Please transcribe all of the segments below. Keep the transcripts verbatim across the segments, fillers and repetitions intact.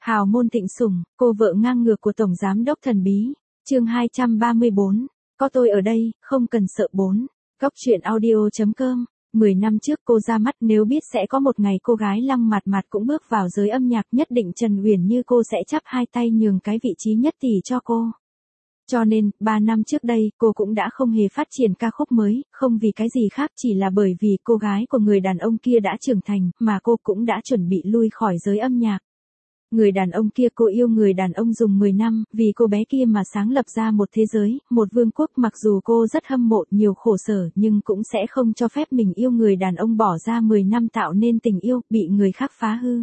Hào môn thịnh sủng, cô vợ ngang ngược của Tổng Giám đốc thần bí. Chương hai trăm ba mươi bốn. Có tôi ở đây, không cần sợ bốn. Góc truyện audio chấm com. Mười năm trước cô ra mắt, nếu biết sẽ có một ngày cô gái Lăng Mạt Mạt cũng bước vào giới âm nhạc, nhất định Trần Uyển Như cô sẽ chắp hai tay nhường cái vị trí nhất tỷ cho cô. Cho nên, ba năm trước đây, cô cũng đã không hề phát triển ca khúc mới, không vì cái gì khác, chỉ là bởi vì cô gái của người đàn ông kia đã trưởng thành, mà cô cũng đã chuẩn bị lui khỏi giới âm nhạc. Người đàn ông kia, cô yêu người đàn ông dùng mười năm, vì cô bé kia mà sáng lập ra một thế giới, một vương quốc. Mặc dù cô rất hâm mộ, nhiều khổ sở, nhưng cũng sẽ không cho phép mình yêu người đàn ông bỏ ra mười năm tạo nên tình yêu, bị người khác phá hư.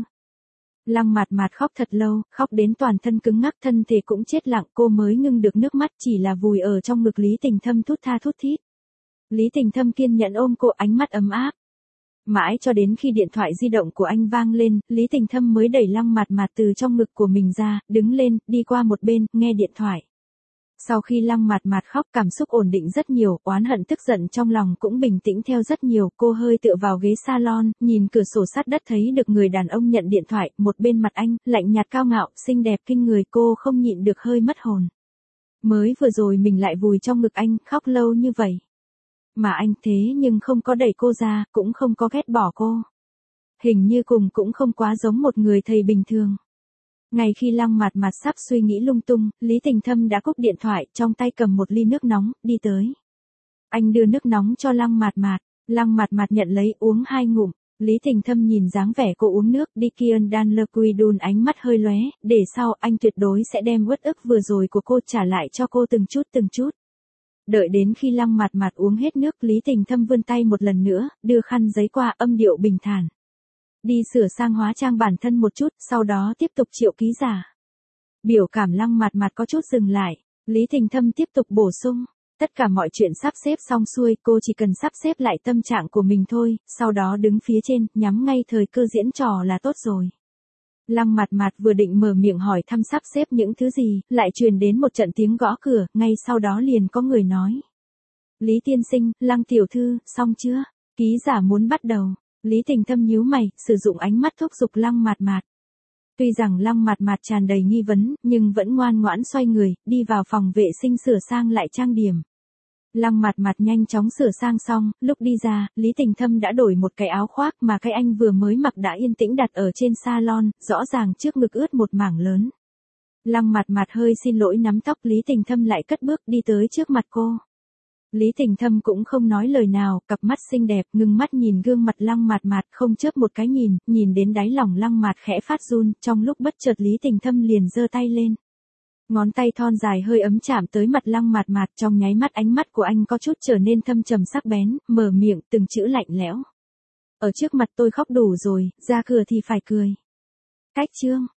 Lăng Mạt Mạt khóc thật lâu, khóc đến toàn thân cứng ngắc, thân thể cũng chết lặng, cô mới ngưng được nước mắt, chỉ là vùi ở trong ngực Lý Tình Thâm thút tha thút thít. Lý Tình Thâm kiên nhẫn ôm cô, ánh mắt ấm áp. Mãi cho đến khi điện thoại di động của anh vang lên, Lý Tình Thâm mới đẩy Lăng Mạt Mạt từ trong ngực của mình ra, đứng lên, đi qua một bên, nghe điện thoại. Sau khi Lăng Mạt Mạt khóc, cảm xúc ổn định rất nhiều, oán hận tức giận trong lòng cũng bình tĩnh theo rất nhiều. Cô hơi tựa vào ghế salon, nhìn cửa sổ sát đất, thấy được người đàn ông nhận điện thoại, một bên mặt anh, lạnh nhạt cao ngạo, xinh đẹp kinh người, cô không nhịn được hơi mất hồn. Mới vừa rồi mình lại vùi trong ngực anh, khóc lâu như vậy. Mà anh thế nhưng không có đẩy cô ra, cũng không có ghét bỏ cô. Hình như cùng cũng không quá giống một người thầy bình thường. Ngay khi Lăng Mạt Mạt sắp suy nghĩ lung tung, Lý Tình Thâm đã cúp điện thoại, trong tay cầm một ly nước nóng, đi tới. Anh đưa nước nóng cho Lăng Mạt Mạt, Lăng Mạt Mạt nhận lấy, uống hai ngụm. Lý Tình Thâm nhìn dáng vẻ cô uống nước, đi Kian Dan Le Quidun, ánh mắt hơi lóe, để sau anh tuyệt đối sẽ đem uất ức vừa rồi của cô trả lại cho cô từng chút từng chút. Đợi đến khi Lăng Mạt Mạt uống hết nước, Lý Tình Thâm vươn tay một lần nữa, đưa khăn giấy qua, âm điệu bình thản. Đi sửa sang hóa trang bản thân một chút, sau đó tiếp tục triệu ký giả. Biểu cảm Lăng Mạt Mạt có chút dừng lại, Lý Tình Thâm tiếp tục bổ sung. Tất cả mọi chuyện sắp xếp xong xuôi, cô chỉ cần sắp xếp lại tâm trạng của mình thôi, sau đó đứng phía trên, nhắm ngay thời cơ diễn trò là tốt rồi. Lăng Mạt Mạt vừa định mở miệng hỏi thăm sắp xếp những thứ gì, lại truyền đến một trận tiếng gõ cửa, ngay sau đó liền có người nói. Lý tiên sinh, Lăng tiểu thư, xong chưa? Ký giả muốn bắt đầu. Lý Tình Thâm nhíu mày, sử dụng ánh mắt thúc giục Lăng Mạt Mạt. Tuy rằng Lăng Mạt Mạt tràn đầy nghi vấn, nhưng vẫn ngoan ngoãn xoay người, đi vào phòng vệ sinh sửa sang lại trang điểm. Lăng Mạt Mạt nhanh chóng sửa sang xong, lúc đi ra, Lý Tình Thâm đã đổi một cái áo khoác mà cái anh vừa mới mặc đã yên tĩnh đặt ở trên salon, rõ ràng trước ngực ướt một mảng lớn. Lăng Mạt Mạt hơi xin lỗi nắm tóc, Lý Tình Thâm lại cất bước đi tới trước mặt cô. Lý Tình Thâm cũng không nói lời nào, cặp mắt xinh đẹp, ngưng mắt nhìn gương mặt Lăng Mạt Mạt, không chớp một cái nhìn, nhìn đến đáy lòng Lăng Mạt khẽ phát run, trong lúc bất chợt Lý Tình Thâm liền giơ tay lên. Ngón tay thon dài hơi ấm chạm tới mặt Lăng Mạt Mạt, trong nháy mắt ánh mắt của anh có chút trở nên thâm trầm sắc bén, mở miệng từng chữ lạnh lẽo. Ở trước mặt tôi khóc đủ rồi, ra cửa thì phải cười. Cách chương.